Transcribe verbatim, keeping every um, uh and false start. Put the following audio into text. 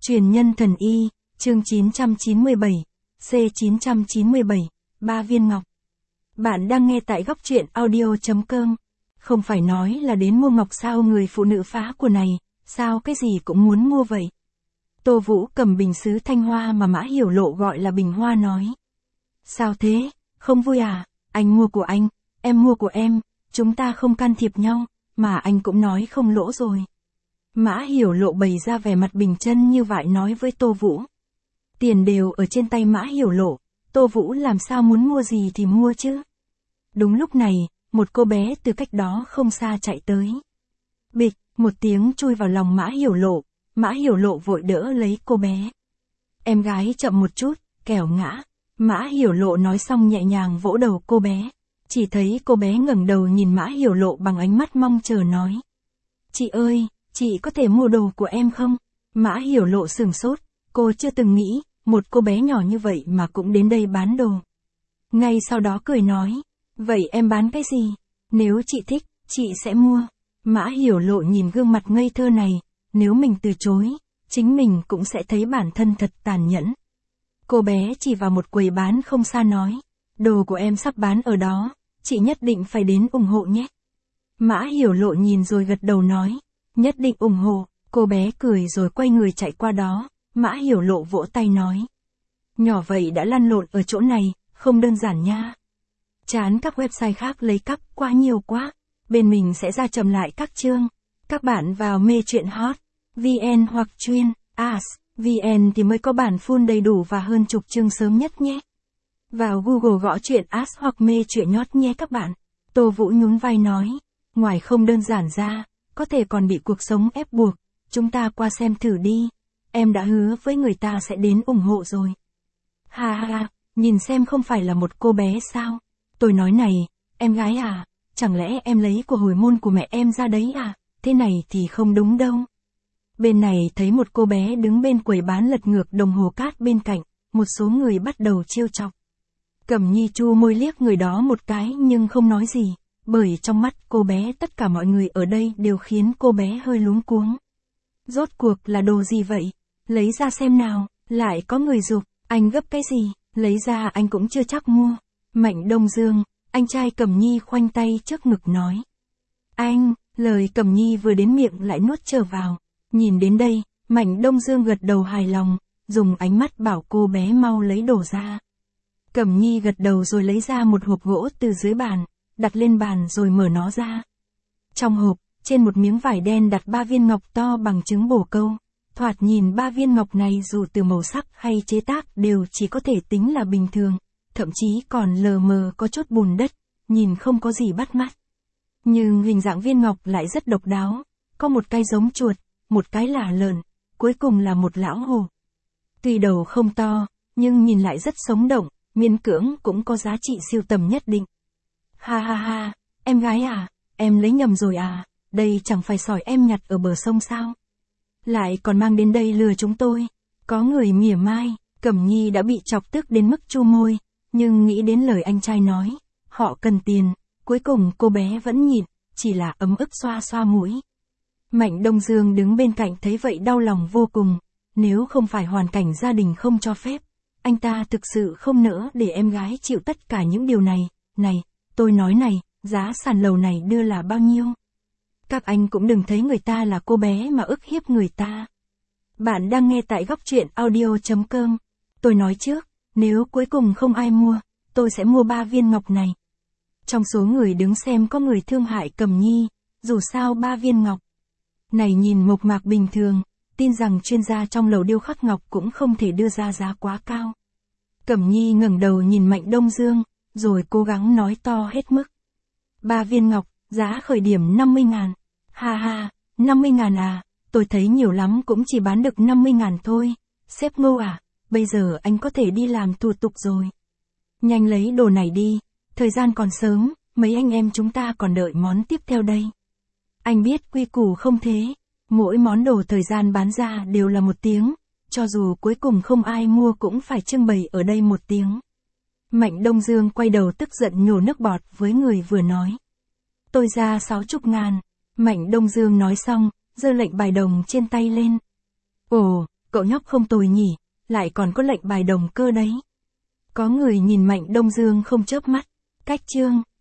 Truyền nhân thần y, chương chín trăm chín mươi bảy, C chín trăm chín mươi bảy, ba viên ngọc. Bạn đang nghe tại góc truyện audio chấm com. Không phải nói là đến mua ngọc sao người phụ nữ phá của này, sao cái gì cũng muốn mua vậy. Tô Vũ cầm bình sứ thanh hoa mà Mã Hiểu Lộ gọi là bình hoa nói. Sao thế, không vui à, anh mua của anh, em mua của em, chúng ta không can thiệp nhau, mà anh cũng nói không lỗ rồi. Mã Hiểu Lộ bày ra vẻ mặt bình chân như vậy nói với Tô Vũ. Tiền đều ở trên tay Mã Hiểu Lộ, Tô Vũ làm sao muốn mua gì thì mua chứ. Đúng lúc này, một cô bé từ cách đó không xa chạy tới. Bịch, một tiếng chui vào lòng Mã Hiểu Lộ, Mã Hiểu Lộ vội đỡ lấy cô bé. Em gái chậm một chút, kẻo ngã. Mã Hiểu Lộ nói xong nhẹ nhàng vỗ đầu cô bé. Chỉ thấy cô bé ngẩng đầu nhìn Mã Hiểu Lộ bằng ánh mắt mong chờ nói. Chị ơi, chị có thể mua đồ của em không? Mã Hiểu Lộ sửng sốt, cô chưa từng nghĩ, một cô bé nhỏ như vậy mà cũng đến đây bán đồ. Ngay sau đó cười nói, vậy em bán cái gì? Nếu chị thích, chị sẽ mua. Mã Hiểu Lộ nhìn gương mặt ngây thơ này, nếu mình từ chối, chính mình cũng sẽ thấy bản thân thật tàn nhẫn. Cô bé chỉ vào một quầy bán không xa nói, đồ của em sắp bán ở đó, chị nhất định phải đến ủng hộ nhé. Mã Hiểu Lộ nhìn rồi gật đầu nói, nhất định ủng hộ. Cô bé cười rồi quay người chạy qua đó, Mã Hiểu Lộ vỗ tay nói. Nhỏ vậy đã lăn lộn ở chỗ này, không đơn giản nha. Chán các website khác lấy cắp quá nhiều quá, bên mình sẽ ra chậm lại các chương. Các bạn vào mê truyện hot, vn hoặc chuyên, as, vn thì mới có bản full đầy đủ và hơn chục chương sớm nhất nhé. Vào Google gõ truyện as hoặc mê truyện nhót nhé các bạn. Tô Vũ nhún vai nói, ngoài không đơn giản ra, có thể còn bị cuộc sống ép buộc, chúng ta qua xem thử đi, em đã hứa với người ta sẽ đến ủng hộ rồi. Ha ha, nhìn xem không phải là một cô bé sao? Tôi nói này, em gái à, chẳng lẽ em lấy của hồi môn của mẹ em ra đấy à? Thế này thì không đúng đâu. Bên này thấy một cô bé đứng bên quầy bán lật ngược đồng hồ cát bên cạnh, một số người bắt đầu trêu chọc. Cẩm Nhi chu môi liếc người đó một cái nhưng không nói gì, bởi trong mắt cô bé tất cả mọi người ở đây đều khiến cô bé hơi luống cuống. Rốt cuộc là đồ gì vậy? Lấy ra xem nào, lại có người giục, anh gấp cái gì, lấy ra anh cũng chưa chắc mua. Mạnh Đông Dương, anh trai Cẩm Nhi khoanh tay trước ngực nói. Anh, lời Cẩm Nhi vừa đến miệng lại nuốt trở vào. Nhìn đến đây, Mạnh Đông Dương gật đầu hài lòng, dùng ánh mắt bảo cô bé mau lấy đồ ra. Cẩm Nhi gật đầu rồi lấy ra một hộp gỗ từ dưới bàn, đặt lên bàn rồi mở nó ra. Trong hộp, trên một miếng vải đen đặt ba viên ngọc to bằng trứng bồ câu. Thoạt nhìn ba viên ngọc này dù từ màu sắc hay chế tác đều chỉ có thể tính là bình thường, thậm chí còn lờ mờ có chút bùn đất, nhìn không có gì bắt mắt. Nhưng hình dạng viên ngọc lại rất độc đáo, có một cái giống chuột, một cái là lợn, cuối cùng là một lão hổ. Tuy đầu không to, nhưng nhìn lại rất sống động, miễn cưỡng cũng có giá trị sưu tầm nhất định. Ha ha ha, em gái à, em lấy nhầm rồi à, đây chẳng phải sỏi em nhặt ở bờ sông sao? Lại còn mang đến đây lừa chúng tôi. Có người mỉa mai, Cẩm Nhi đã bị chọc tức đến mức chu môi, nhưng nghĩ đến lời anh trai nói, họ cần tiền, cuối cùng cô bé vẫn nhịn, chỉ là ấm ức xoa xoa mũi. Mạnh Đông Dương đứng bên cạnh thấy vậy đau lòng vô cùng, nếu không phải hoàn cảnh gia đình không cho phép, anh ta thực sự không nỡ để em gái chịu tất cả những điều này. Này, tôi nói này, giá sàn lầu này đưa là bao nhiêu? Các anh cũng đừng thấy người ta là cô bé mà ức hiếp người ta. Bạn đang nghe tại góc truyện audio chấm com. Tôi nói trước, nếu cuối cùng không ai mua, tôi sẽ mua ba viên ngọc này. Trong số người đứng xem có người thương hại Cẩm Nhi, dù sao ba viên ngọc này nhìn mộc mạc bình thường, tin rằng chuyên gia trong lầu điêu khắc ngọc cũng không thể đưa ra giá quá cao. Cẩm Nhi ngẩng đầu nhìn Mạnh Đông Dương, rồi cố gắng nói to hết mức. Ba viên ngọc, giá khởi điểm năm mươi ngàn. Ha ha, năm mươi ngàn à, tôi thấy nhiều lắm cũng chỉ bán được năm mươi ngàn thôi. Sếp Ngô à, bây giờ anh có thể đi làm thủ tục rồi. Nhanh lấy đồ này đi, thời gian còn sớm, mấy anh em chúng ta còn đợi món tiếp theo đây. Anh biết quy củ không thế, mỗi món đồ thời gian bán ra đều là một tiếng, cho dù cuối cùng không ai mua cũng phải trưng bày ở đây một tiếng. Mạnh Đông Dương quay đầu tức giận nhổ nước bọt với người vừa nói. Tôi ra sáu chục ngàn. Mạnh Đông Dương nói xong, giơ lệnh bài đồng trên tay lên. Ồ, cậu nhóc không tồi nhỉ, lại còn có lệnh bài đồng cơ đấy. Có người nhìn Mạnh Đông Dương không chớp mắt. Cách chương